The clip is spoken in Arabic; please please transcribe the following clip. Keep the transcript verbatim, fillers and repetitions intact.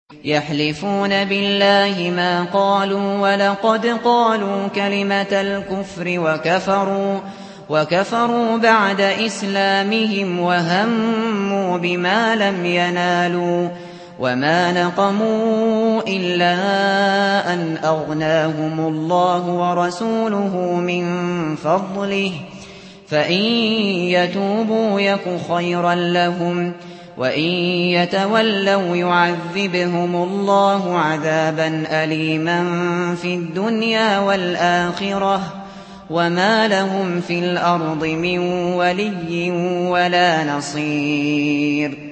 يحلفون بالله ما قالوا ولقد قالوا كلمة الكفر وكفروا وكفروا بعد إسلامهم وهموا بما لم ينالوا وما نقموا إلا أن أغناهم الله ورسوله من فضله فإن يتوبوا يك خيرا لهم وإن يتولوا يعذبهم الله عذابا أليما في الدنيا والآخرة وما لهم في الأرض من ولي ولا نصير.